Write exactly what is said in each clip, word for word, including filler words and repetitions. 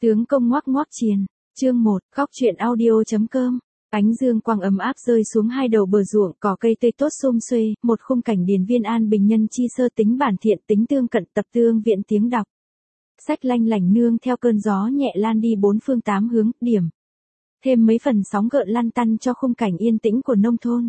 Tướng công ngoác ngoác chiền, chương một, góc truyện audio.com. Ánh dương quang ấm áp rơi xuống hai đầu bờ ruộng, cỏ cây tươi tốt xum xuê, một khung cảnh điền viên an bình nhân chi sơ, tính bản thiện tính tương cận, tập tương viện tiếng đọc. Sách lanh lảnh nương theo cơn gió nhẹ lan đi bốn phương tám hướng, điểm. Thêm mấy phần sóng gợn lăn tăn cho khung cảnh yên tĩnh của nông thôn.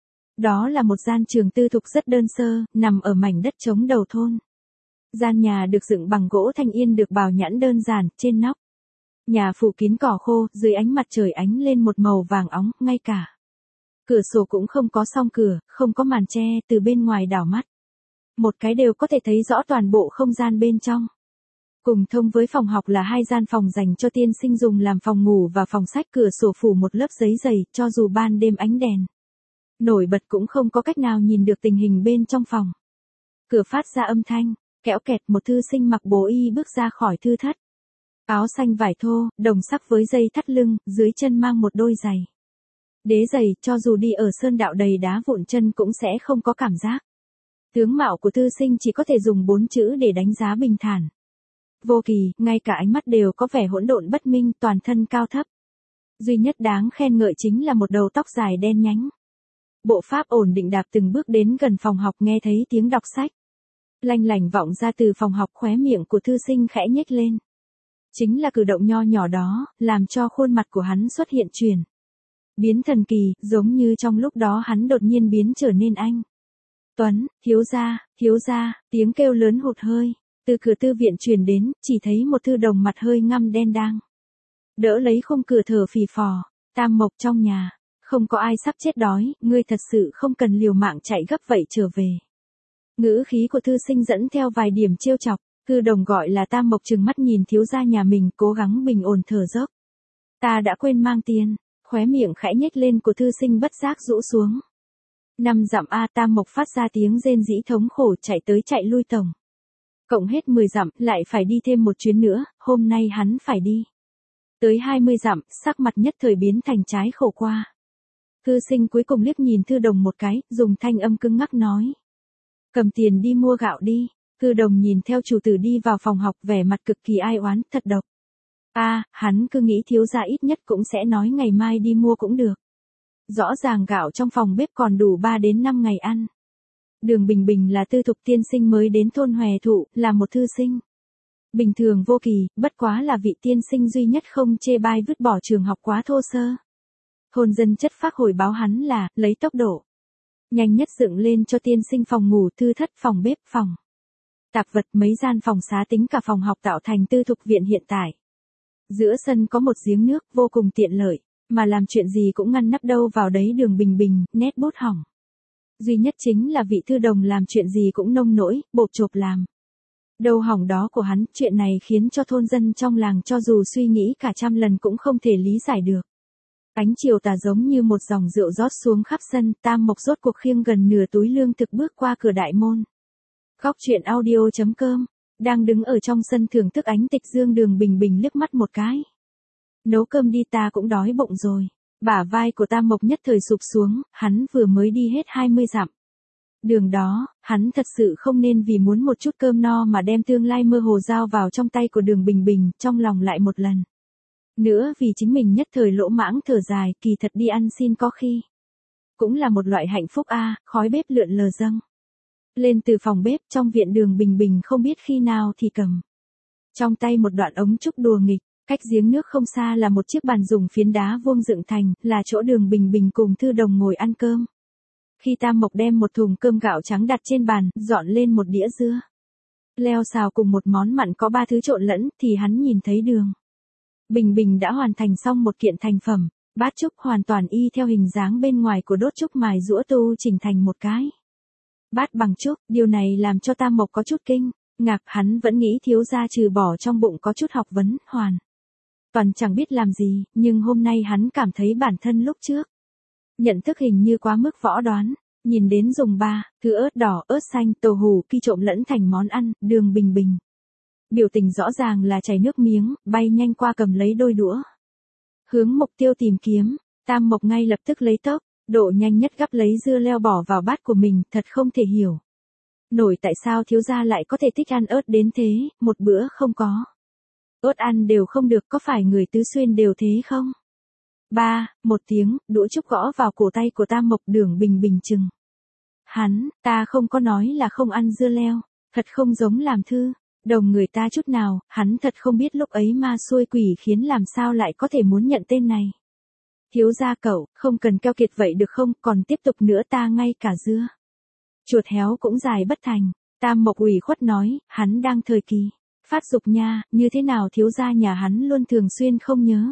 Đó là một gian trường tư thục rất đơn sơ, nằm ở mảnh đất trống đầu thôn. Gian nhà được dựng bằng gỗ thanh yên được bào nhẵn đơn giản, trên nóc. Nhà phủ kín cỏ khô, dưới ánh mặt trời ánh lên một màu vàng óng, ngay cả. Cửa sổ cũng không có song cửa, không có màn che, từ bên ngoài đảo mắt. Một cái đều có thể thấy rõ toàn bộ không gian bên trong. Cùng thông với phòng học là hai gian phòng dành cho tiên sinh dùng làm phòng ngủ và phòng sách, cửa sổ phủ một lớp giấy dày, cho dù ban đêm ánh đèn nổi bật cũng không có cách nào nhìn được tình hình bên trong phòng. Cửa phát ra âm thanh, kẽo kẹt, một thư sinh mặc bố y bước ra khỏi thư thất. Áo xanh vải thô, đồng sắc với dây thắt lưng, dưới chân mang một đôi giày. Đế giày, cho dù đi ở sơn đạo đầy đá vụn chân cũng sẽ không có cảm giác. Tướng mạo của thư sinh chỉ có thể dùng bốn chữ để đánh giá bình thản. Vô kỳ, ngay cả ánh mắt đều có vẻ hỗn độn bất minh, toàn thân cao thấp. Duy nhất đáng khen ngợi chính là một đầu tóc dài đen nhánh. Bộ pháp ổn định đạp từng bước đến gần phòng học, nghe thấy tiếng đọc sách. Lanh lảnh vọng ra từ phòng học, khóe miệng của thư sinh khẽ nhếch lên. Chính là cử động nho nhỏ đó, làm cho khuôn mặt của hắn xuất hiện chuyển biến thần kỳ, giống như trong lúc đó hắn đột nhiên biến trở nên anh Tuấn. Thiếu gia, thiếu gia, tiếng kêu lớn hụt hơi, từ cửa tư viện truyền đến, chỉ thấy một thư đồng mặt hơi ngăm đen đang đỡ lấy khung cửa thở phì phò. Tam Mộc trong nhà, không có ai sắp chết đói, ngươi thật sự không cần liều mạng chạy gấp vậy trở về. Ngữ khí của thư sinh dẫn theo vài điểm trêu chọc. Thư đồng gọi là Tam Mộc trừng mắt nhìn thiếu gia nhà mình, cố gắng bình ổn thở dốc. Ta đã quên mang tiền, khóe miệng khẽ nhếch lên của thư sinh bất giác rũ xuống. Năm dặm a, Tam Mộc phát ra tiếng rên rỉ thống khổ, chạy tới chạy lui tổng. Cộng hết mười dặm, lại phải đi thêm một chuyến nữa, hôm nay hắn phải đi tới hai mươi dặm, sắc mặt nhất thời biến thành trái khổ qua. Thư sinh cuối cùng liếc nhìn thư đồng một cái, dùng thanh âm cứng ngắc nói. Cầm tiền đi mua gạo đi. Thư đồng nhìn theo chủ tử đi vào phòng học, vẻ mặt cực kỳ ai oán, thật độc. A, à, hắn cứ nghĩ thiếu gia ít nhất cũng sẽ nói ngày mai đi mua cũng được. Rõ ràng gạo trong phòng bếp còn đủ ba đến năm ngày ăn. Đường Bình Bình là tư thục tiên sinh mới đến thôn Hòe Thụ, là một thư sinh bình thường vô kỳ, bất quá là vị tiên sinh duy nhất không chê bai vứt bỏ trường học quá thô sơ. Thôn dân chất phác hồi báo hắn là, lấy tốc độ nhanh nhất dựng lên cho tiên sinh phòng ngủ, thư thất, phòng bếp, phòng tạp vật, mấy gian phòng xá, tính cả phòng học tạo thành tư thục viện hiện tại. Giữa sân có một giếng nước vô cùng tiện lợi, mà làm chuyện gì cũng ngăn nắp đâu vào đấy. Đường Bình Bình, nét bút hỏng. Duy nhất chính là vị thư đồng làm chuyện gì cũng nông nỗi, bộp chộp làm. Đầu hỏng đó của hắn, chuyện này khiến cho thôn dân trong làng cho dù suy nghĩ cả trăm lần cũng không thể lý giải được. Ánh chiều tà giống như một dòng rượu rót xuống khắp sân, Tam Mộc rốt cuộc khiêng gần nửa túi lương thực bước qua cửa đại môn. Góc truyện audio.com, đang đứng ở trong sân thưởng thức ánh tịch dương. Đường Bình Bình liếc mắt một cái. Nấu cơm đi, ta cũng đói bụng rồi. Bả vai của Tam Mộc nhất thời sụp xuống, hắn vừa mới đi hết hai mươi dặm. Đường đó, hắn thật sự không nên vì muốn một chút cơm no mà đem tương lai mơ hồ giao vào trong tay của Đường Bình Bình, trong lòng lại một lần nữa vì chính mình nhất thời lỗ mãng thở dài, kỳ thật đi ăn xin có khi cũng là một loại hạnh phúc a. À, khói bếp lượn lờ dâng lên từ phòng bếp trong viện. Đường Bình Bình không biết khi nào thì cầm trong tay một đoạn ống trúc đùa nghịch. Cách giếng nước không xa là một chiếc bàn dùng phiến đá vuông dựng thành, là chỗ Đường Bình Bình cùng thư đồng ngồi ăn cơm. Khi Tam Mộc đem một thùng cơm gạo trắng đặt trên bàn, dọn lên một đĩa dưa leo xào cùng một món mặn có ba thứ trộn lẫn, thì hắn nhìn thấy Đường Bình Bình đã hoàn thành xong một kiện thành phẩm, bát trúc hoàn toàn y theo hình dáng bên ngoài của đốt trúc mài rũa tu chỉnh thành một cái bát bằng trúc. Điều này làm cho Tam Mộc có chút kinh ngạc, hắn vẫn nghĩ thiếu gia trừ bỏ trong bụng có chút học vấn, hoàn toàn chẳng biết làm gì, nhưng hôm nay hắn cảm thấy bản thân lúc trước nhận thức hình như quá mức võ đoán. Nhìn đến dùng ba thứ ớt đỏ, ớt xanh, tàu hủ phi trộn lẫn thành món ăn, Đường Bình Bình biểu tình rõ ràng là chảy nước miếng, bay nhanh qua cầm lấy đôi đũa hướng mục tiêu tìm kiếm. Tam Mộc ngay lập tức lấy tốc độ nhanh nhất gắp lấy dưa leo bỏ vào bát của mình, thật không thể hiểu nổi tại sao thiếu gia lại có thể thích ăn ớt đến thế, một bữa không có ớt ăn đều không được, có phải người Tứ Xuyên đều thế không? Ba, một tiếng, đũa trúc gõ vào cổ tay của Tam Mộc. Đường Bình Bình chừng hắn, ta không có nói là không ăn dưa leo, thật không giống làm thư, đồng người ta chút nào, hắn thật không biết lúc ấy ma xui quỷ khiến làm sao lại có thể muốn nhận tên này. Thiếu gia cậu, không cần keo kiệt vậy được không, còn tiếp tục nữa ta ngay cả dưa chuột héo cũng dài bất thành. Tam Mộc ủy khuất nói, hắn đang thời kỳ phát dục nha, như thế nào thiếu gia nhà hắn luôn thường xuyên không nhớ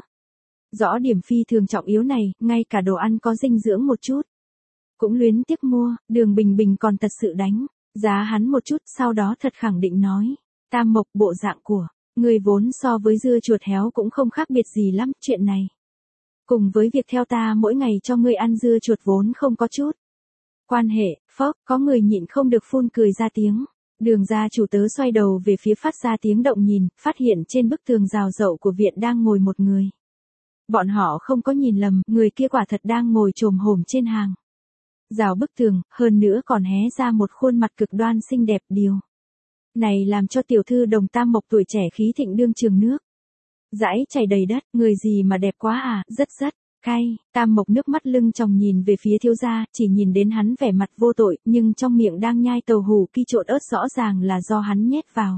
rõ điểm phi thường trọng yếu này, ngay cả đồ ăn có dinh dưỡng một chút cũng luyến tiếc mua. Đường Bình Bình còn thật sự đánh giá hắn một chút, sau đó thật khẳng định nói, Tam Mộc, bộ dạng của người vốn so với dưa chuột héo cũng không khác biệt gì lắm, chuyện này cùng với việc theo ta mỗi ngày cho ngươi ăn dưa chuột vốn không có chút quan hệ. Phốc, có người nhịn không được phun cười ra tiếng. Đường gia chủ tớ xoay đầu về phía phát ra tiếng động nhìn, phát hiện trên bức tường rào rậu của viện đang ngồi một người. Bọn họ không có nhìn lầm, người kia quả thật đang ngồi chồm hổm trên hàng rào bức tường, hơn nữa còn hé ra một khuôn mặt cực đoan xinh đẹp. Điều này làm cho tiểu thư Đồng Tam Mộc tuổi trẻ khí thịnh đương trường nước dãi chảy đầy đất. Người gì mà đẹp quá à, rất rất cay. Tam Mộc nước mắt lưng tròng nhìn về phía thiếu gia, chỉ nhìn đến hắn vẻ mặt vô tội, nhưng trong miệng đang nhai tàu hủ ki trộn ớt rõ ràng là do hắn nhét vào.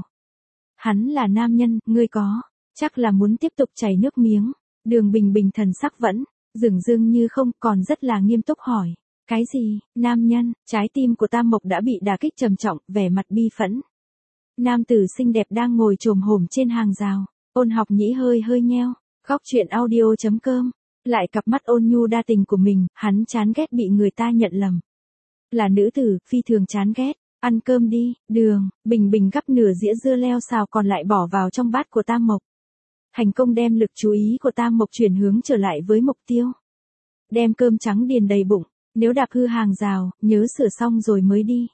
Hắn là nam nhân, ngươi có chắc là muốn tiếp tục chảy nước miếng. Đường Bình Bình thần sắc vẫn dửng dưng như không, còn rất là nghiêm túc hỏi, cái gì? Nam nhân? Trái tim của Tam Mộc đã bị đả kích trầm trọng, vẻ mặt bi phẫn. Nam tử xinh đẹp đang ngồi chồm hổm trên hàng rào. Ôn Học Nhĩ hơi hơi nheo, góc truyện audio chấm com. Lại cặp mắt ôn nhu đa tình của mình, hắn chán ghét bị người ta nhận lầm là nữ tử, phi thường chán ghét. Ăn cơm đi. Đường Bình Bình gắp nửa dĩa dưa leo xào còn lại bỏ vào trong bát của Tam Mộc. Thành công đem lực chú ý của Tam Mộc chuyển hướng trở lại với mục tiêu. Đem cơm trắng điền đầy bụng, nếu đạp hư hàng rào, nhớ sửa xong rồi mới đi.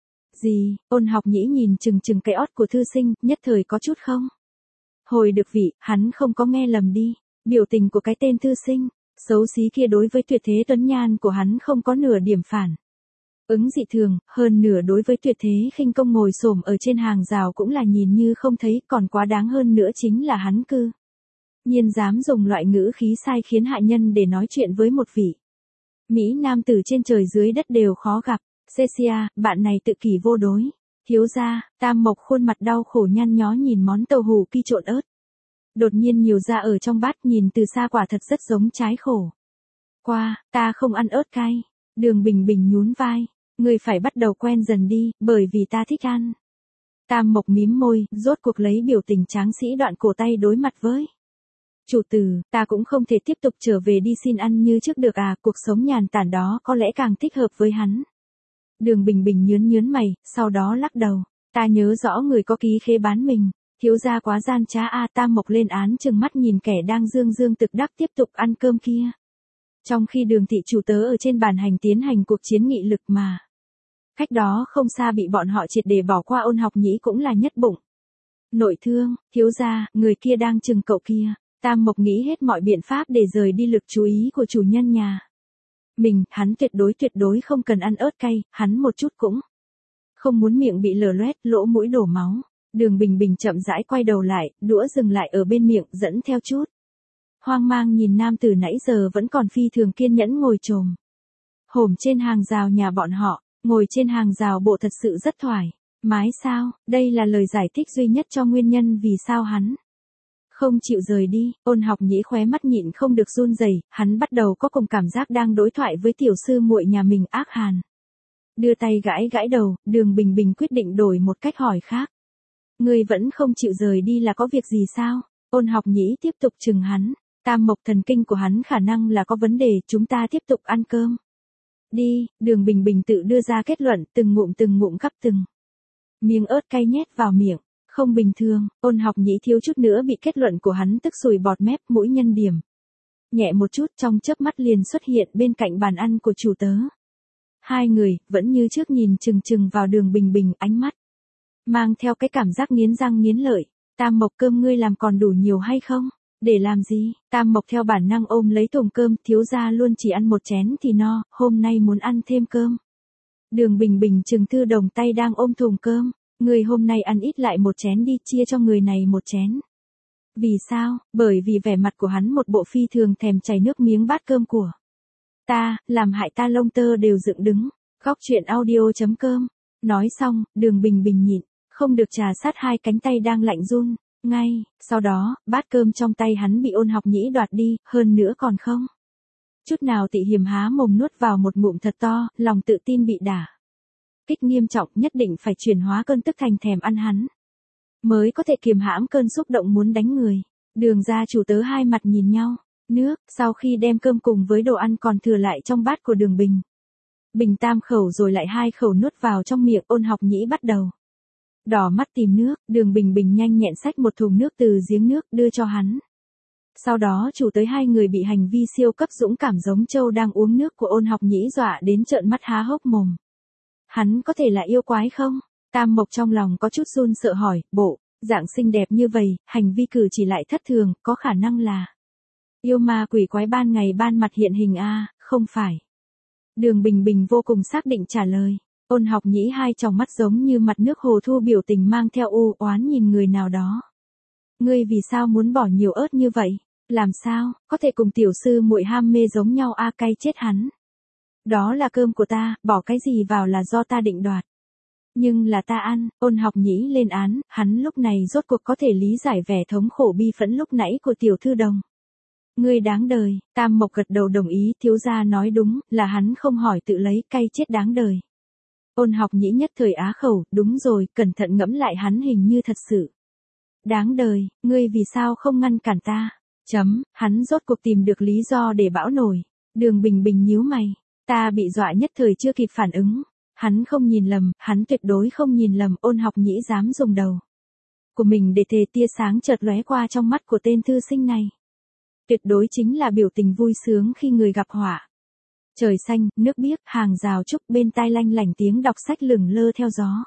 Gì? Ôn Học Nhĩ nhìn chừng chừng cái ót của thư sinh, nhất thời có chút không hồi được vị, hắn không có nghe lầm đi. Biểu tình của cái tên thư sinh xấu xí kia đối với tuyệt thế tuấn nhan của hắn không có nửa điểm phản ứng dị thường, hơn nửa đối với tuyệt thế khinh công ngồi xổm ở trên hàng rào cũng là nhìn như không thấy, còn quá đáng hơn nữa chính là hắn cư nhiên dám dùng loại ngữ khí sai khiến hạ nhân để nói chuyện với một vị mỹ nam tử trên trời dưới đất đều khó gặp. Cecia, bạn này tự kỷ vô đối. Thiếu gia. Tam Mộc khuôn mặt đau khổ nhăn nhó nhìn món tàu hủ ki trộn ớt đột nhiên nhiều ra ở trong bát, nhìn từ xa quả thật rất giống trái khổ qua. Ta không ăn ớt cay. Đường Bình Bình nhún vai, ngươi phải bắt đầu quen dần đi, bởi vì ta thích ăn. Tam Mộc mím môi, rốt cuộc lấy biểu tình tráng sĩ đoạn cổ tay đối mặt với chủ tử. Ta cũng không thể tiếp tục trở về đi xin ăn như trước được à, cuộc sống nhàn tản đó có lẽ càng thích hợp với hắn. Đường Bình Bình nhướn nhướn mày, sau đó lắc đầu, ta nhớ rõ người có ký khế bán mình. Thiếu gia quá gian trá a. Tam Mộc lên án chừng mắt nhìn kẻ đang dương dương tự đắc tiếp tục ăn cơm kia. Trong khi Đường thị chủ tớ ở trên bàn hành tiến hành cuộc chiến nghị lực mà cách đó không xa bị bọn họ triệt để bỏ qua. Ôn Học Nhĩ cũng là nhất bụng nội thương. Thiếu gia, người kia đang chừng cậu kia. Tam Mộc nghĩ hết mọi biện pháp để rời đi lực chú ý của chủ nhân nhà mình. Hắn tuyệt đối tuyệt đối không cần ăn ớt cay, hắn một chút cũng không muốn miệng bị lở loét, lỗ mũi đổ máu. Đường Bình Bình chậm rãi quay đầu lại, đũa dừng lại ở bên miệng, dẫn theo chút hoang mang nhìn nam tử nãy giờ vẫn còn phi thường kiên nhẫn ngồi chồm hổm trên hàng rào nhà bọn họ. Ngồi trên hàng rào bộ thật sự rất thoải mái sao? Đây là lời giải thích duy nhất cho nguyên nhân vì sao hắn không chịu rời đi. Ôn Học Nhĩ khóe mắt nhịn không được run rẩy, hắn bắt đầu có cùng cảm giác đang đối thoại với tiểu sư muội nhà mình. Ác hàn đưa tay gãi gãi đầu. Đường Bình Bình quyết định đổi một cách hỏi khác. Ngươi vẫn không chịu rời đi là có việc gì sao? Ôn Học Nhĩ tiếp tục chừng hắn. Tam Mộc thần kinh của hắn khả năng là có vấn đề, chúng ta tiếp tục ăn cơm đi. Đường Bình Bình tự đưa ra kết luận, từng ngụm từng ngụm gắp từng miếng ớt cay nhét vào miệng. Không bình thường. Ôn Học Nhĩ thiếu chút nữa bị kết luận của hắn tức sùi bọt mép, mũi nhân điểm nhẹ một chút, trong chớp mắt liền xuất hiện bên cạnh bàn ăn của chủ tớ. Hai người vẫn như trước nhìn chừng chừng vào Đường Bình Bình, ánh mắt mang theo cái cảm giác nghiến răng nghiến lợi. Tam Mộc, cơm ngươi làm còn đủ nhiều hay không? Để làm gì? Tam Mộc theo bản năng ôm lấy thùng cơm. Thiếu gia luôn chỉ ăn một chén thì no, hôm nay muốn ăn thêm cơm. Đường Bình Bình chừng Thư Đồng tay đang ôm thùng cơm. Người hôm nay ăn ít lại một chén đi, chia cho người này một chén Vì sao? Bởi vì vẻ mặt của hắn một bộ phi thường thèm chảy nước miếng bát cơm của ta, làm hại ta lông tơ đều dựng đứng. Góc chuyện audio.com. Nói xong, Đường Bình Bình nhịn, không được trà sát hai cánh tay đang lạnh run. Ngay, sau đó, bát cơm trong tay hắn bị Ôn Học Nhĩ đoạt đi, hơn nữa còn không chút nào tị hiềm há mồm nuốt vào một ngụm thật to, lòng tự tin bị đả kích nghiêm trọng, nhất định phải chuyển hóa cơn tức thành thèm ăn hắn, mới có thể kiềm hãm cơn xúc động muốn đánh người. Đường gia chủ tớ hai mặt nhìn nhau. Nước, sau khi đem cơm cùng với đồ ăn còn thừa lại trong bát của Đường Bình Bình tam khẩu rồi lại hai khẩu nuốt vào trong miệng. Ôn Học Nhĩ bắt đầu đỏ mắt tìm nước. Đường Bình Bình nhanh nhẹn xách một thùng nước từ giếng nước đưa cho hắn. Sau đó chủ tới hai người bị hành vi siêu cấp dũng cảm giống trâu đang uống nước của Ôn Học Nhĩ dọa đến trợn mắt há hốc mồm. Hắn có thể là yêu quái không? Tam Mộc trong lòng có chút run sợ hỏi, bộ dạng xinh đẹp như vậy, hành vi cử chỉ lại thất thường, có khả năng là yêu ma quỷ quái ban ngày ban mặt hiện hình a, à, không phải. Đường Bình Bình vô cùng xác định trả lời. Ôn Học Nhĩ hai tròng mắt giống như mặt nước hồ thu, biểu tình mang theo u oán nhìn người nào đó. Ngươi vì sao muốn bỏ nhiều ớt như vậy? Làm sao, có thể cùng tiểu sư muội ham mê giống nhau a, cay chết hắn. Đó là cơm của ta, bỏ cái gì vào là do ta định đoạt. Nhưng là ta ăn. Ôn Học Nhĩ lên án, hắn lúc này rốt cuộc có thể lý giải vẻ thống khổ bi phẫn lúc nãy của tiểu thư đồng. Ngươi đáng đời. Tam Mộc gật đầu đồng ý, thiếu gia nói đúng, là hắn không hỏi tự lấy, cay chết đáng đời. Ôn Học Nhĩ nhất thời á khẩu, đúng rồi, cẩn thận ngẫm lại hắn hình như thật sự đáng đời, ngươi vì sao không ngăn cản ta? Chấm, hắn rốt cuộc tìm được lý do để bão nổi. Đường Bình Bình nhíu mày, ta bị dọa nhất thời chưa kịp phản ứng. Hắn không nhìn lầm, hắn tuyệt đối không nhìn lầm. Ôn Học Nhĩ dám dùng đầu của mình để thề, tia sáng chợt lóe qua trong mắt của tên thư sinh này. Tuyệt đối chính là biểu tình vui sướng khi người gặp họa. Trời xanh, nước biếc, hàng rào trúc, bên tai lanh lảnh tiếng đọc sách lửng lơ theo gió.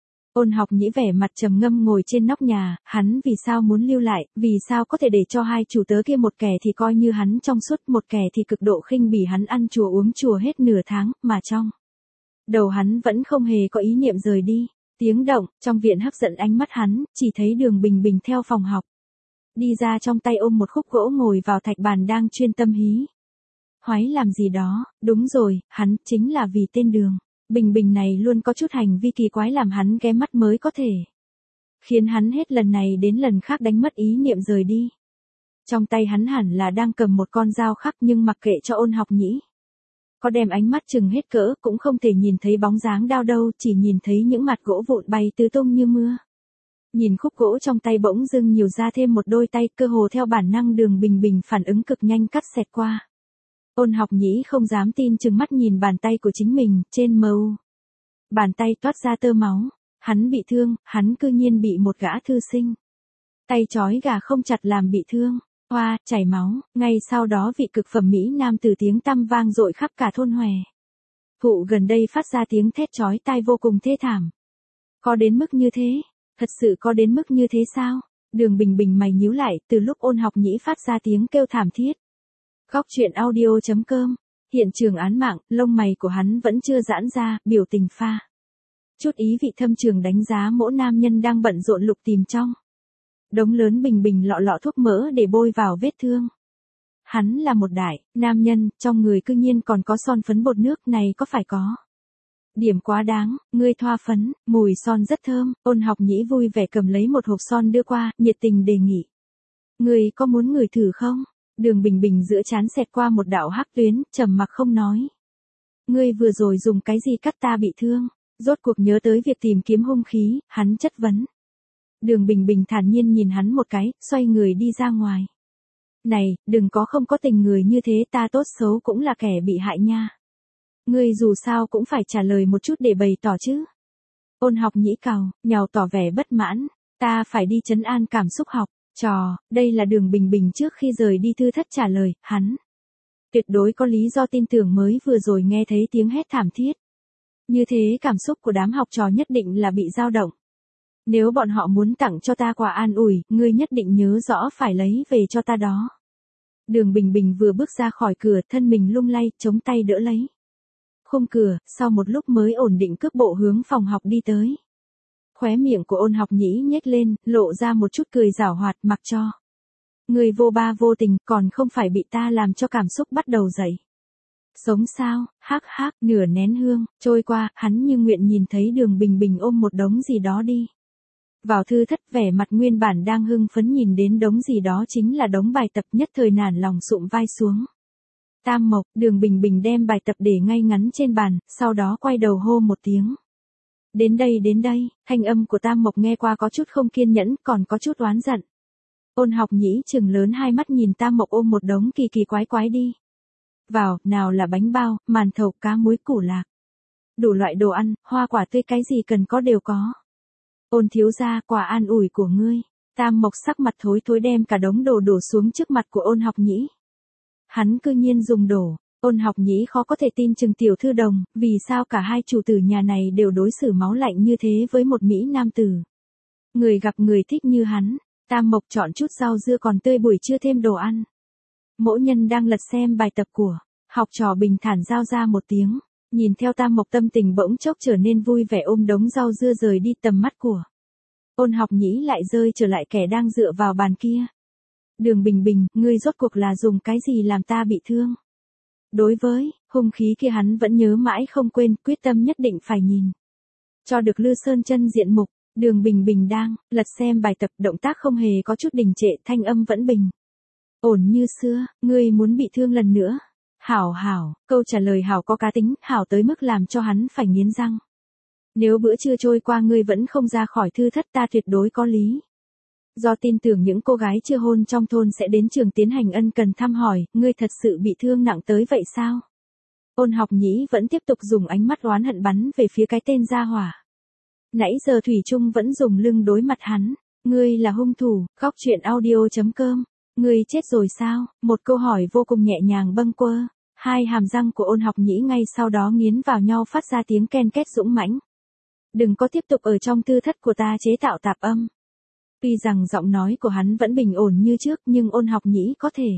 Ôn Học Nhĩ vẻ mặt trầm ngâm ngồi trên nóc nhà, hắn vì sao muốn lưu lại, vì sao có thể để cho hai chủ tớ kia, một kẻ thì coi như hắn trong suốt, một kẻ thì cực độ khinh bỉ hắn, ăn chùa uống chùa hết nửa tháng, mà trong đầu hắn vẫn không hề có ý niệm rời đi. Tiếng động trong viện hấp dẫn ánh mắt hắn, chỉ thấy Đường Bình Bình theo phòng học đi ra, trong tay ôm một khúc gỗ, ngồi vào thạch bàn đang chuyên tâm hí hoáy làm gì đó. Đúng rồi, hắn chính là vì tên Đường Bình Bình này luôn có chút hành vi kỳ quái làm hắn ghé mắt mới có thể khiến hắn hết lần này đến lần khác đánh mất ý niệm rời đi. Trong tay hắn hẳn là đang cầm một con dao khắc, nhưng mặc kệ cho Ôn Học Nhĩ có đem ánh mắt chừng hết cỡ cũng không thể nhìn thấy bóng dáng đao đâu, chỉ nhìn thấy những mặt gỗ vụn bay tứ tung như mưa. Nhìn khúc gỗ trong tay bỗng dưng nhiều ra thêm một đôi tay, cơ hồ theo bản năng Đường Bình Bình phản ứng cực nhanh cắt xẹt qua. Ôn Học Nhĩ không dám tin chừng mắt nhìn bàn tay của chính mình, trên màu bàn tay toát ra tơ máu. Hắn bị thương, hắn cư nhiên bị một gã thư sinh tay trói gà không chặt làm bị thương. Hoa, chảy máu. Ngay sau đó vị cực phẩm mỹ nam từ tiếng tăm vang dội khắp cả thôn Hòe Thụ gần đây phát ra tiếng thét chói tai vô cùng thê thảm. Có đến mức như thế? Thật sự có đến mức như thế sao? Đường Bình Bình mày nhíu lại, từ lúc Ôn Học Nhĩ phát ra tiếng kêu thảm thiết. Góc chuyện audio.com. Hiện trường án mạng, lông mày của hắn vẫn chưa giãn ra, biểu tình pha chút ý vị thâm trường đánh giá mỗi nam nhân đang bận rộn lục tìm trong đống lớn bình bình lọ lọ thuốc mỡ để bôi vào vết thương. Hắn là một đại nam nhân, trong người cư nhiên còn có son phấn bột nước, này có phải có điểm quá đáng? Ngươi thoa phấn, mùi son rất thơm. Ôn Học Nhĩ vui vẻ cầm lấy một hộp son đưa qua, nhiệt tình đề nghị. Ngươi có muốn ngửi thử không? Đường Bình Bình giữa trán xẹt qua một đạo hắc tuyến, trầm mặc không nói. Ngươi vừa rồi dùng cái gì cắt ta bị thương? Rốt cuộc nhớ tới việc tìm kiếm hung khí, hắn chất vấn. Đường Bình Bình thản nhiên nhìn hắn một cái, xoay người đi ra ngoài. Này, đừng có không có tình người như thế, ta tốt xấu cũng là kẻ bị hại nha. Ngươi dù sao cũng phải trả lời một chút để bày tỏ chứ. Ôn Học Nhĩ cào, nhào tỏ vẻ bất mãn. Ta phải đi trấn an cảm xúc học. Trò, đây là Đường Bình Bình trước khi rời đi thư thất trả lời, hắn tuyệt đối có lý do tin tưởng mới vừa rồi nghe thấy tiếng hét thảm thiết. Như thế cảm xúc của đám học trò nhất định là bị dao động. Nếu bọn họ muốn tặng cho ta quà an ủi, ngươi nhất định nhớ rõ phải lấy về cho ta đó. Đường Bình Bình vừa bước ra khỏi cửa, thân mình lung lay, chống tay đỡ lấy khung cửa, sau một lúc mới ổn định cước bộ hướng phòng học đi tới. Khóe miệng của Ôn Học Nhĩ nhếch lên, lộ ra một chút cười giảo hoạt, mặc cho Ngươi vô ba vô tình, còn không phải bị ta làm cho cảm xúc bắt đầu dậy. Sống sao, hắc hắc, nửa nén hương, trôi qua, hắn như nguyện nhìn thấy Đường Bình Bình ôm một đống gì đó đi. Vào thư thất, vẻ mặt nguyên bản đang hưng phấn nhìn đến đống gì đó chính là đống bài tập, nhất thời nản lòng sụm vai xuống. Tam Mộc, Đường Bình Bình đem bài tập để ngay ngắn trên bàn, sau đó quay đầu hô một tiếng. Đến đây đến đây, thanh âm của Tam Mộc nghe qua có chút không kiên nhẫn, còn có chút oán giận. Ôn Học Nhĩ trừng lớn hai mắt nhìn Tam Mộc ôm một đống kỳ kỳ quái quái đi. Vào, nào là bánh bao, màn thầu, cá muối, củ lạc. Đủ loại đồ ăn, hoa quả tươi, cái gì cần có đều có. Ôn thiếu gia, quà an ủi của ngươi. Tam Mộc sắc mặt thối thối đem cả đống đồ đổ xuống trước mặt của Ôn Học Nhĩ. Hắn cư nhiên dùng đổ. Ôn Học Nhĩ khó có thể tin chừng tiểu thư đồng, vì sao cả hai chủ tử nhà này đều đối xử máu lạnh như thế với một Mỹ nam tử. Người gặp người thích như hắn. Tam Mộc chọn chút rau dưa còn tươi buổi trưa thêm đồ ăn. Mỗ nhân đang lật xem bài tập của học trò bình thản giao ra một tiếng. Nhìn theo Tam Mộc tâm tình bỗng chốc trở nên vui vẻ ôm đống rau dưa rời đi tầm mắt của. Ôn Học Nhĩ lại rơi trở lại kẻ đang dựa vào bàn kia. Đường Bình Bình, ngươi rốt cuộc là dùng cái gì làm ta bị thương? Đối với hung khí kia hắn vẫn nhớ mãi không quên, quyết tâm nhất định phải nhìn. Cho được Lư Sơn chân diện mục, Đường Bình Bình đang lật xem bài tập, động tác không hề có chút đình trệ, thanh âm vẫn bình. Ổn như xưa, ngươi muốn bị thương lần nữa. Hảo hảo, câu trả lời hảo có cá tính, hảo tới mức làm cho hắn phải nghiến răng. Nếu bữa trưa trôi qua ngươi vẫn không ra khỏi thư thất ta tuyệt đối có lý. Do tin tưởng những cô gái chưa hôn trong thôn sẽ đến trường tiến hành ân cần thăm hỏi, ngươi thật sự bị thương nặng tới vậy sao? Ôn Học Nhĩ vẫn tiếp tục dùng ánh mắt oán hận bắn về phía cái tên gia hỏa. Nãy giờ Thủy Trung vẫn dùng lưng đối mặt hắn. Ngươi là hung thủ, góc truyện audio chấm com. Ngươi chết rồi sao? Một câu hỏi vô cùng nhẹ nhàng bâng quơ. Hai hàm răng của Ôn Học Nhĩ ngay sau đó nghiến vào nhau phát ra tiếng ken két dũng mãnh. Đừng có tiếp tục ở trong thư thất của ta chế tạo tạp âm. Tuy rằng giọng nói của hắn vẫn bình ổn như trước nhưng Ôn Học Nhĩ có thể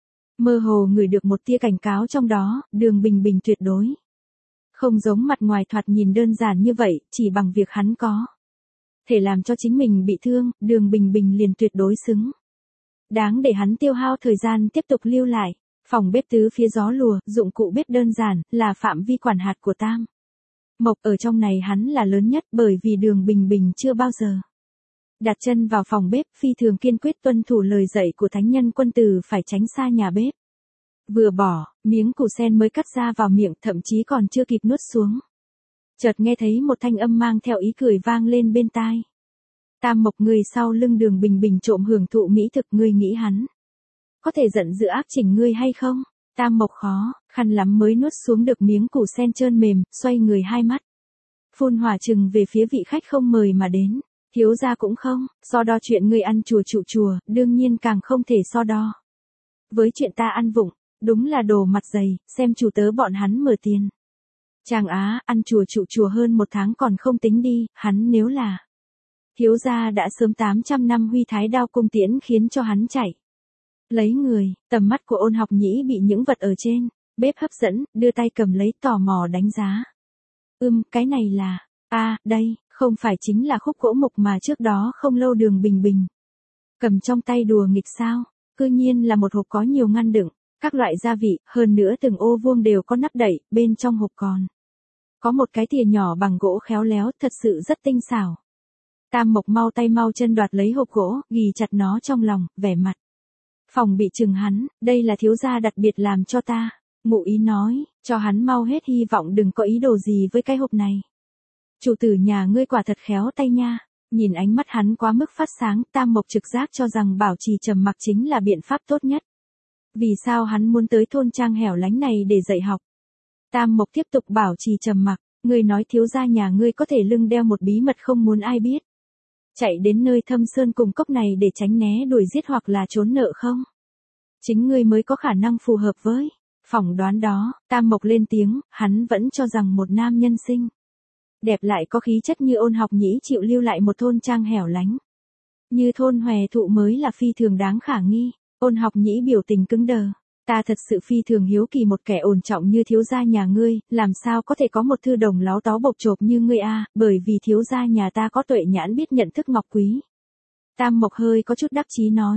mơ hồ ngửi được một tia cảnh cáo trong đó, Đường Bình Bình tuyệt đối không giống mặt ngoài thoạt nhìn đơn giản như vậy, chỉ bằng việc hắn có thể làm cho chính mình bị thương, Đường Bình Bình liền tuyệt đối xứng đáng để hắn tiêu hao thời gian tiếp tục lưu lại. Phòng bếp tứ phía gió lùa, dụng cụ bếp đơn giản, là phạm vi quản hạt của Tam Mộc, ở trong này hắn là lớn nhất bởi vì Đường Bình Bình chưa bao giờ đặt chân vào phòng bếp, phi thường kiên quyết tuân thủ lời dạy của thánh nhân quân tử phải tránh xa nhà bếp. Vừa bỏ, miếng củ sen mới cắt ra vào miệng, thậm chí còn chưa kịp nuốt xuống. Chợt nghe thấy một thanh âm mang theo ý cười vang lên bên tai. Tam Mộc, người sau lưng Đường Bình Bình trộm hưởng thụ mỹ thực, ngươi nghĩ hắn có thể giận dữ ác chỉnh ngươi hay không? Tam Mộc khó khăn lắm mới nuốt xuống được miếng củ sen trơn mềm, xoay người hai mắt phun hỏa trừng về phía vị khách không mời mà đến. Thiếu gia cũng không so đo chuyện ngươi ăn chùa trụ chùa, đương nhiên càng không thể so đo với chuyện ta ăn vụng, đúng là đồ mặt dày, xem chủ tớ bọn hắn mở tiền. Chàng á, ăn chùa trụ chùa hơn một tháng còn không tính đi, hắn nếu là thiếu gia đã sớm tám trăm năm huy thái đao cung tiễn khiến cho hắn chạy lấy người. Tầm mắt của Ôn Học Nhĩ bị những vật ở trên bếp hấp dẫn, đưa tay cầm lấy tò mò đánh giá. Ưm, cái này là, a à, đây, không phải chính là khúc gỗ mục mà trước đó không lâu Đường Bình Bình cầm trong tay đùa nghịch sao? Cư nhiên là một hộp có nhiều ngăn đựng các loại gia vị, hơn nữa từng ô vuông đều có nắp đậy, bên trong hộp còn có một cái thìa nhỏ bằng gỗ khéo léo, thật sự rất tinh xảo. Tam Mộc mau tay mau chân đoạt lấy hộp gỗ, ghì chặt nó trong lòng, vẻ mặt phòng bị chừng hắn, đây là thiếu gia đặc biệt làm cho ta. Ngụ ý nói, cho hắn mau hết hy vọng đừng có ý đồ gì với cái hộp này. Chủ tử nhà ngươi quả thật khéo tay nha. Nhìn ánh mắt hắn quá mức phát sáng, Tam Mộc trực giác cho rằng bảo trì trầm mặc chính là biện pháp tốt nhất. Vì sao hắn muốn tới thôn trang hẻo lánh này để dạy học? Tam Mộc tiếp tục bảo trì trầm mặc, ngươi nói thiếu gia nhà ngươi có thể lưng đeo một bí mật không muốn ai biết. Chạy đến nơi thâm sơn cùng cốc này để tránh né đuổi giết hoặc là trốn nợ không? Chính ngươi mới có khả năng phù hợp với phỏng đoán đó. Tam Mộc lên tiếng, hắn vẫn cho rằng một nam nhân xinh đẹp lại có khí chất như Ôn Học Nhĩ chịu lưu lại một thôn trang hẻo lánh như thôn Hòe Thụ mới là phi thường đáng khả nghi. Ôn Học Nhĩ biểu tình cứng đờ. Ta thật sự phi thường hiếu kỳ một kẻ ổn trọng như thiếu gia nhà ngươi, làm sao có thể có một thư đồng láo tó bộc chộp như ngươi a, bởi vì thiếu gia nhà ta có tuệ nhãn biết nhận thức ngọc quý. Tam Mộc hơi có chút đắc chí nói,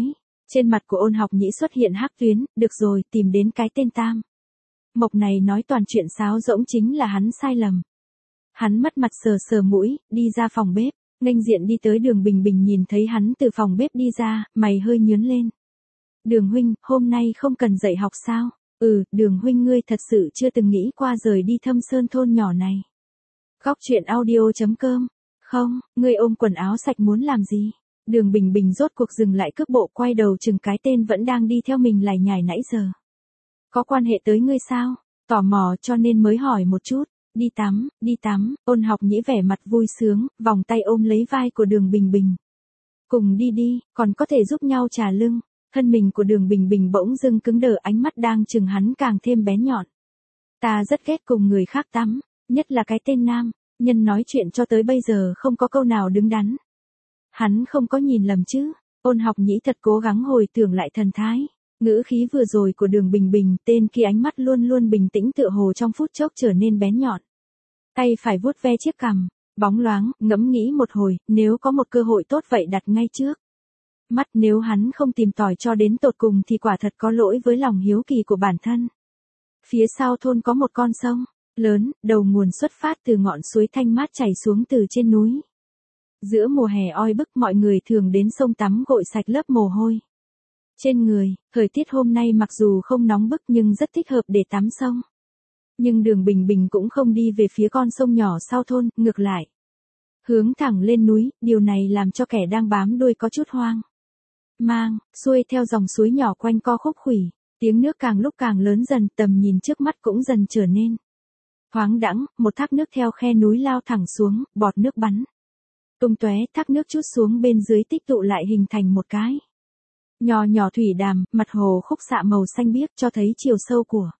Trên mặt của Ôn Học Nhĩ xuất hiện hắc tuyến, được rồi, tìm đến cái tên Tam Mộc này nói toàn chuyện sáo rỗng chính là hắn sai lầm. Hắn mất mặt sờ sờ mũi, đi ra phòng bếp, nghênh diện đi tới Đường Bình Bình nhìn thấy hắn từ phòng bếp đi ra, mày hơi nhướng lên. Đường huynh, hôm nay không cần dạy học sao? Ừ, Đường huynh ngươi thật sự chưa từng nghĩ qua rời đi Thâm Sơn thôn nhỏ này. Góc truyện audio chấm com. Không, ngươi ôm quần áo sạch muốn làm gì? Đường Bình Bình rốt cuộc dừng lại cước bộ quay đầu chừng cái tên vẫn đang đi theo mình lải nhải nãy giờ. Có quan hệ tới ngươi sao? Tò mò cho nên mới hỏi một chút. Đi tắm, đi tắm, Ôn Học Nhĩ vẻ mặt vui sướng, vòng tay ôm lấy vai của Đường Bình Bình. Cùng đi đi, còn có thể giúp nhau trà lưng. Thân mình của Đường Bình Bình bỗng dưng cứng đờ, ánh mắt đang chừng hắn càng thêm bén nhọn. Ta rất ghét cùng người khác tắm, nhất là cái tên Nam, nhân nói chuyện cho tới bây giờ không có câu nào đứng đắn. Hắn không có nhìn lầm chứ? Ôn Học Nhĩ thật cố gắng hồi tưởng lại thần thái, ngữ khí vừa rồi của Đường Bình Bình, tên kia ánh mắt luôn luôn bình tĩnh tựa hồ trong phút chốc trở nên bén nhọn. Tay phải vuốt ve chiếc cằm, bóng loáng, ngẫm nghĩ một hồi, nếu có một cơ hội tốt vậy đặt ngay trước mắt, nếu hắn không tìm tòi cho đến tột cùng thì quả thật có lỗi với lòng hiếu kỳ của bản thân. Phía sau thôn có một con sông lớn, đầu nguồn xuất phát từ ngọn suối thanh mát chảy xuống từ trên núi. Giữa mùa hè oi bức mọi người thường đến sông tắm gội sạch lớp mồ hôi trên người, thời tiết hôm nay mặc dù không nóng bức nhưng rất thích hợp để tắm sông. Nhưng Đường Bình Bình cũng không đi về phía con sông nhỏ sau thôn, ngược lại hướng thẳng lên núi, điều này làm cho kẻ đang bám đuôi có chút hoang mang, xuôi theo dòng suối nhỏ quanh co khúc khuỷu, tiếng nước càng lúc càng lớn dần, tầm nhìn trước mắt cũng dần trở nên thoáng đãng, một thác nước theo khe núi lao thẳng xuống, bọt nước bắn tung tóe, thác nước trút xuống bên dưới tích tụ lại hình thành một cái nhỏ nhỏ thủy đàm, mặt hồ khúc xạ màu xanh biếc cho thấy chiều sâu của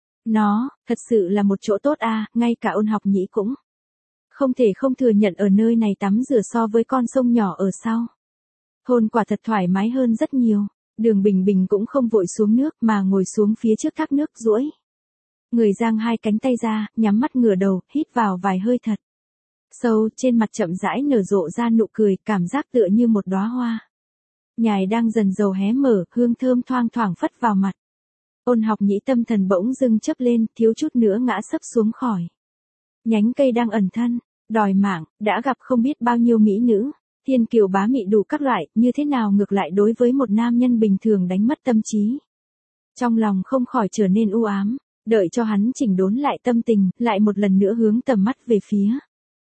nó, thật sự là một chỗ tốt a, à, ngay cả Ôn Học Nhĩ cũng không thể không thừa nhận ở nơi này tắm rửa so với con sông nhỏ ở sau thôn quả thật thoải mái hơn rất nhiều. Đường Bình Bình cũng không vội xuống nước mà ngồi xuống phía trước thác nước, duỗi người giang hai cánh tay ra, nhắm mắt ngửa đầu, hít vào vài hơi thật sâu, trên mặt chậm rãi nở rộ ra nụ cười, cảm giác tựa như một đóa hoa nhài đang dần dầu hé mở, hương thơm thoang thoảng phất vào mặt. Ôn Học Nhĩ tâm thần bỗng dưng chớp lên, thiếu chút nữa ngã sấp xuống khỏi nhánh cây đang ẩn thân đòi mạng, đã gặp không biết bao nhiêu mỹ nữ, thiên kiều bá mị đủ các loại, như thế nào ngược lại đối với một nam nhân bình thường đánh mất tâm trí. Trong lòng không khỏi trở nên u ám, đợi cho hắn chỉnh đốn lại tâm tình, lại một lần nữa hướng tầm mắt về phía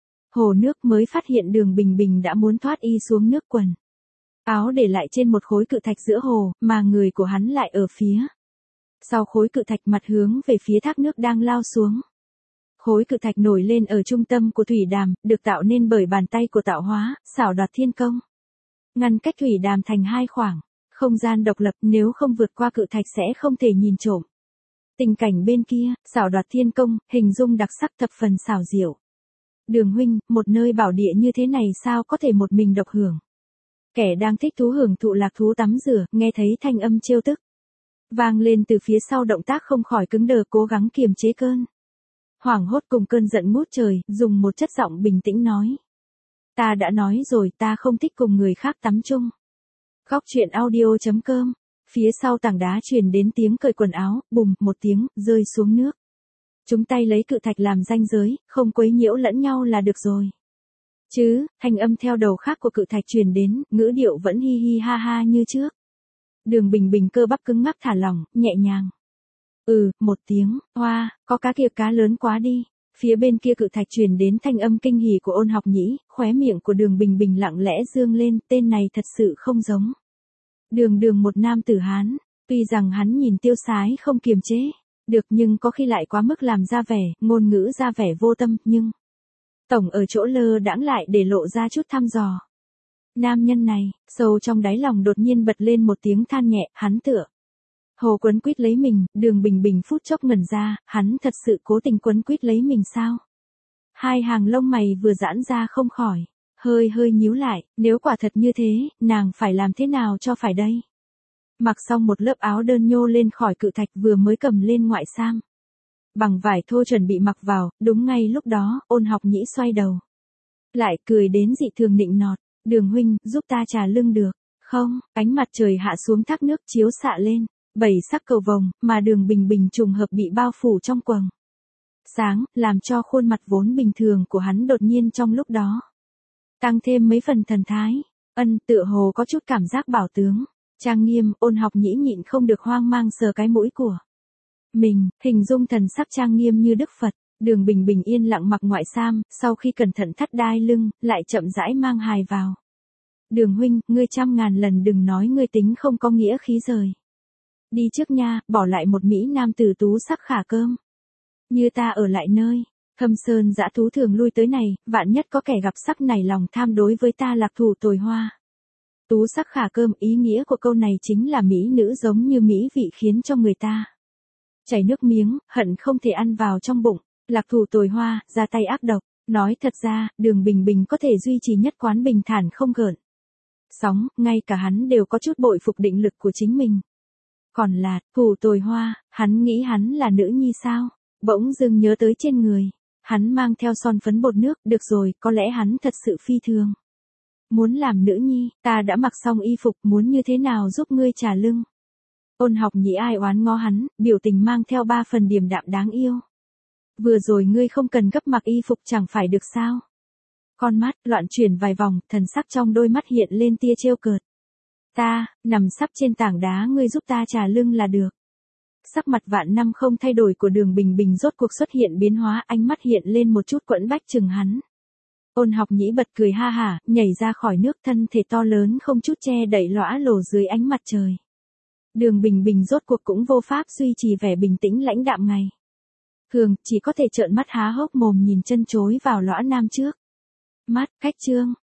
hồ nước, mới phát hiện Đường Bình Bình đã muốn thoát y xuống nước, quần áo để lại trên một khối cự thạch giữa hồ, mà người của hắn lại ở phía sau khối cự thạch, mặt hướng về phía thác nước đang lao xuống. Khối cự thạch nổi lên ở trung tâm của thủy đàm, được tạo nên bởi bàn tay của tạo hóa, xảo đoạt thiên công. Ngăn cách thủy đàm thành hai khoảng không gian độc lập, nếu không vượt qua cự thạch sẽ không thể nhìn trộm tình cảnh bên kia. Xảo đoạt thiên công, hình dung đặc sắc thập phần xảo diệu. Đường huynh, một nơi bảo địa như thế này sao có thể một mình độc hưởng? Kẻ đang thích thú hưởng thụ lạc thú tắm rửa, nghe thấy thanh âm trêu tức vang lên từ phía sau, động tác không khỏi cứng đờ, cố gắng kiềm chế cơn hoảng hốt cùng cơn giận ngút trời, dùng một chất giọng bình tĩnh nói: Ta đã nói rồi, ta không thích cùng người khác tắm chung. Góc truyện audio chấm com. Phía sau tảng đá truyền đến tiếng cởi quần áo, bùm, một tiếng, rơi xuống nước. Chúng tay lấy cự thạch làm ranh giới, không quấy nhiễu lẫn nhau là được rồi. Chứ, thanh âm theo đầu khác của cự thạch truyền đến, ngữ điệu vẫn hi hi ha ha như trước. Đường Bình Bình cơ bắp cứng ngắc thả lỏng, nhẹ nhàng. Ừ, một tiếng, hoa, có cá kia, cá lớn quá đi. Phía bên kia cự thạch truyền đến thanh âm kinh hỉ của Ôn Học Nhĩ, khóe miệng của Đường Bình Bình lặng lẽ dương lên, tên này thật sự không giống. Đường đường một nam tử Hán, tuy rằng hắn nhìn tiêu sái không kiềm chế được nhưng có khi lại quá mức làm ra vẻ, ngôn ngữ ra vẻ vô tâm, nhưng tổng ở chỗ lơ đãng lại để lộ ra chút thăm dò. Nam nhân này, sâu trong đáy lòng đột nhiên bật lên một tiếng than nhẹ, hắn tựa hồ quấn quýt lấy mình. Đường Bình Bình phút chốc ngẩn ra, hắn thật sự cố tình quấn quýt lấy mình sao? Hai hàng lông mày vừa giãn ra không khỏi hơi hơi nhíu lại, nếu quả thật như thế, nàng phải làm thế nào cho phải đây? Mặc xong một lớp áo đơn nhô lên khỏi cự thạch, vừa mới cầm lên ngoại sam bằng vải thô chuẩn bị mặc vào, đúng ngay lúc đó, Ôn Học Nhĩ xoay đầu lại, cười đến dị thường nịnh nọt: Đường huynh, giúp ta trà lưng được Không, ánh mặt trời hạ xuống thác nước chiếu xạ lên, bảy sắc cầu vồng, mà Đường Bình Bình trùng hợp bị bao phủ trong quầng sáng, làm cho khuôn mặt vốn bình thường của hắn đột nhiên trong lúc đó tăng thêm mấy phần thần thái. Ân, tựa hồ có chút cảm giác bảo tướng, trang nghiêm. Ôn Học Nhĩ nhịn không được hoang mang sờ cái mũi của mình, hình dung thần sắc trang nghiêm như Đức Phật. Đường Bình Bình yên lặng mặc ngoại sam, sau khi cẩn thận thắt đai lưng, lại chậm rãi mang hài vào. Đường huynh, ngươi trăm ngàn lần đừng nói ngươi tính không có nghĩa khí rời đi trước nha, bỏ lại một mỹ nam tử tú sắc khả cơm như ta ở lại nơi Thâm Sơn dã thú thường lui tới này, vạn nhất có kẻ gặp sắc này lòng tham đối với ta lạc thủ tồi hoa. Tú sắc khả cơm, ý nghĩa của câu này chính là mỹ nữ giống như mỹ vị khiến cho người ta chảy nước miếng, hận không thể ăn vào trong bụng. Lạc thủ tồi hoa, ra tay ác độc. Nói thật ra, Đường Bình Bình có thể duy trì nhất quán bình thản không gợn sóng, ngay cả hắn đều có chút bội phục định lực của chính mình. Còn là, thủ tồi hoa, hắn nghĩ hắn là nữ nhi sao? Bỗng dưng nhớ tới trên người hắn mang theo son phấn bột nước. Được rồi, có lẽ hắn thật sự phi thường muốn làm nữ nhi. Ta đã mặc xong y phục, muốn như thế nào giúp ngươi trả lưng? Ôn Học Nhĩ ai oán ngó hắn, biểu tình mang theo ba phần điềm đạm đáng yêu. Vừa rồi ngươi không cần gấp mặc y phục chẳng phải được sao? Con mắt loạn chuyển vài vòng, thần sắc trong đôi mắt hiện lên tia trêu cợt. Ta, nằm sắp trên tảng đá, ngươi giúp ta trả lưng là được. Sắc mặt vạn năm không thay đổi của Đường Bình Bình rốt cuộc xuất hiện biến hóa, ánh mắt hiện lên một chút quẫn bách chừng hắn. Ôn Học Nhĩ bật cười ha hả, nhảy ra khỏi nước, thân thể to lớn không chút che đậy lõa lồ dưới ánh mặt trời. Đường Bình Bình rốt cuộc cũng vô pháp duy trì vẻ bình tĩnh lãnh đạm ngày thường, chỉ có thể trợn mắt há hốc mồm nhìn chân chối vào lõa nam trước mắt. Cách chương